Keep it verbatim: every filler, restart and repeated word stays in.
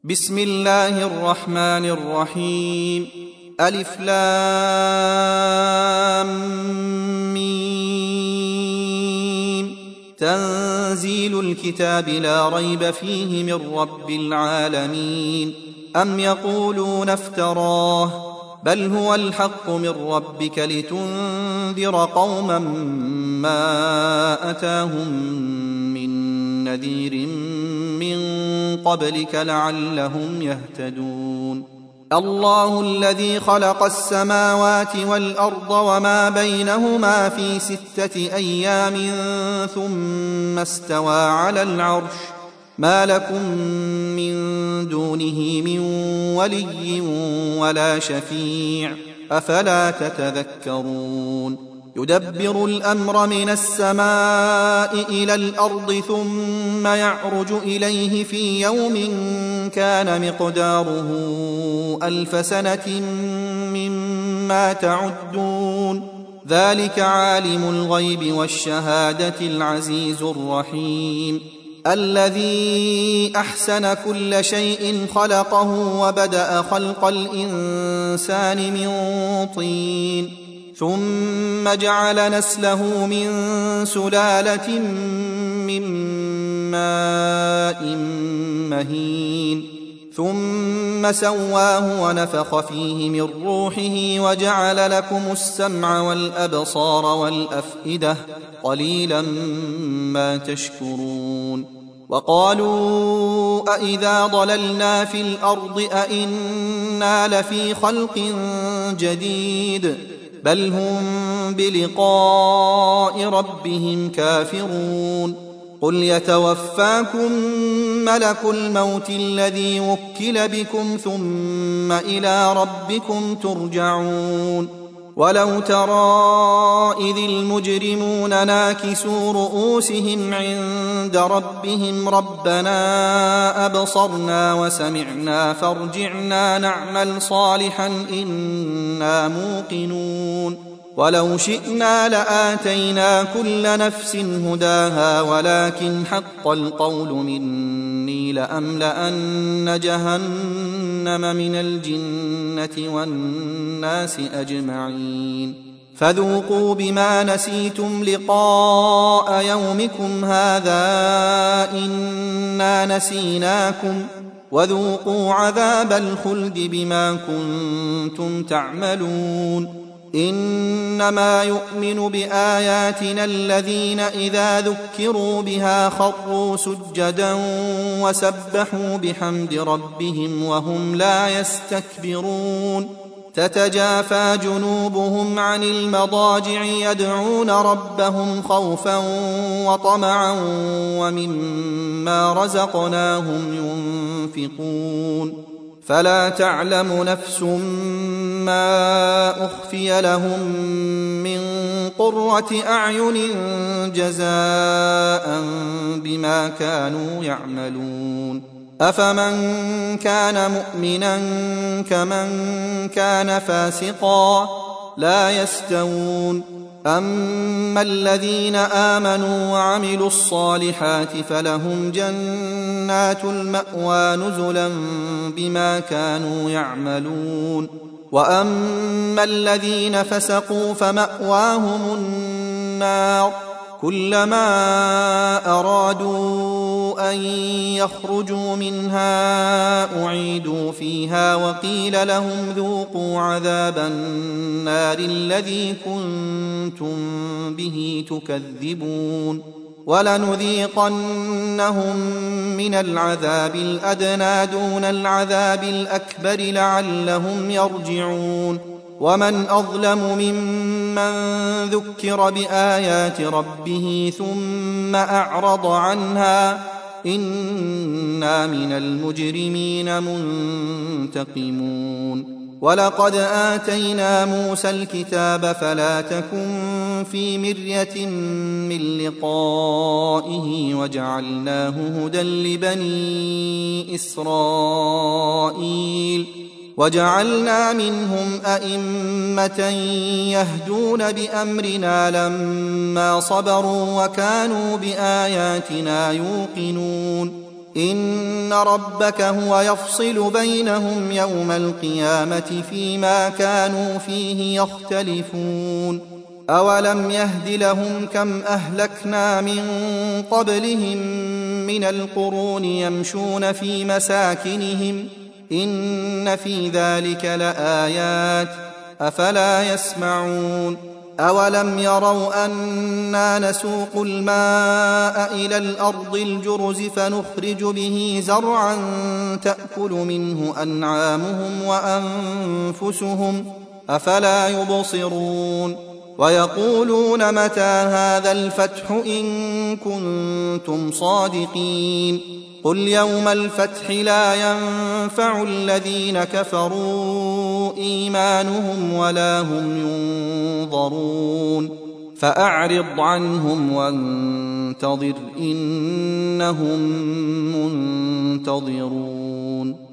بسم الله الرحمن الرحيم. ألف لام ميم. تنزيل الكتاب لا ريب فيه من رب العالمين. أم يقولون افتراه بل هو الحق من ربك لتنذر قوما ما أتاهم من نذير من قبلك لعلهم يهتدون. الله الذي خلق السماوات والأرض وما بينهما في ستة أيام ثم استوى على العرش ما لكم من دونه من ولي ولا شفيع أفلا تتذكرون. يدبر الأمر من السماء إلى الأرض ثم يعرج إليه في يوم كان مقداره ألف سنة مما تعدون. ذلك عالم الغيب والشهادة العزيز الرحيم. الذي أحسن كل شيء خلقه وبدأ خلق الإنسان من طين ثم جعل نسله من سلالة من ماء مهين ثم سواه ونفخ فيه من روحه وجعل لكم السمع والأبصار والأفئدة قليلا ما تشكرون. وقالوا أإذا ضللنا في الأرض أإنا لفي خلق جديد بل هم بلقاء ربهم كافرون. قل يتوفاكم ملك الموت الذي وكل بكم ثم إلى ربكم ترجعون. ولو ترى إذ المجرمون ناكسوا رؤوسهم عند ربهم ربنا أبصرنا وسمعنا فارجعنا نعمل صالحا إنا موقنون. ولو شئنا لآتينا كل نفس هداها ولكن حق القول مني لأملأن جهنم من الجنة والناس أجمعين. فذوقوا بما نسيتم لقاء يومكم هذا إنا نسيناكم وذوقوا عذاب الخلد بما كنتم تعملون. إنما يؤمن بآياتنا الذين إذا ذكروا بها خروا سجدا وسبحوا بحمد ربهم وهم لا يستكبرون. تتجافى جنوبهم عن المضاجع يدعون ربهم خوفا وطمعا ومما رزقناهم ينفقون. فلا تعلم نفس ما أخفي لهم من قرة أعين جزاء بما كانوا يعملون. أفمن كان مؤمنا كمن كان فاسقا لا يستوون. أما الذين آمنوا وعملوا الصالحات فلهم جنات المأوى نزلا بما كانوا يعملون. وأما الذين فسقوا فمأواهم النار كلما أرادوا أن يخرجوا منها أعيدوا فيها وقيل لهم ذوقوا عذاب النار الذي كنتم به تكذبون. ولنذيقنهم من العذاب الأدنى دون العذاب الأكبر لعلهم يرجعون. ومن أظلم ممن ذكر بآيات ربه ثم أعرض عنها إنا من المجرمين منتقمون. ولقد آتينا موسى الكتاب فلا تكن في مرية من لقائه وجعلناه هدى لبني إسرائيل وجعلنا منهم أئمة يهدون بأمرنا لما صبروا وكانوا بآياتنا يوقنون إن ربك هو يفصل بينهم يوم القيامة فيما كانوا فيه يختلفون أولم يهد لهم كم أهلكنا من قبلهم من القرون يمشون في مساكنهم إن في ذلك لآيات أفلا يسمعون أولم يروا أنا نسوق الماء إلى الأرض الجرز فنخرج به زرعا تأكل منه أنعامهم وأنفسهم أفلا يبصرون ويقولون متى هذا الفتح إن كنتم صادقين قل يوم الفتح لا ينفع الذين كفروا إيمانهم ولا هم ينظرون فأعرض عنهم وانتظر إنهم منتظرون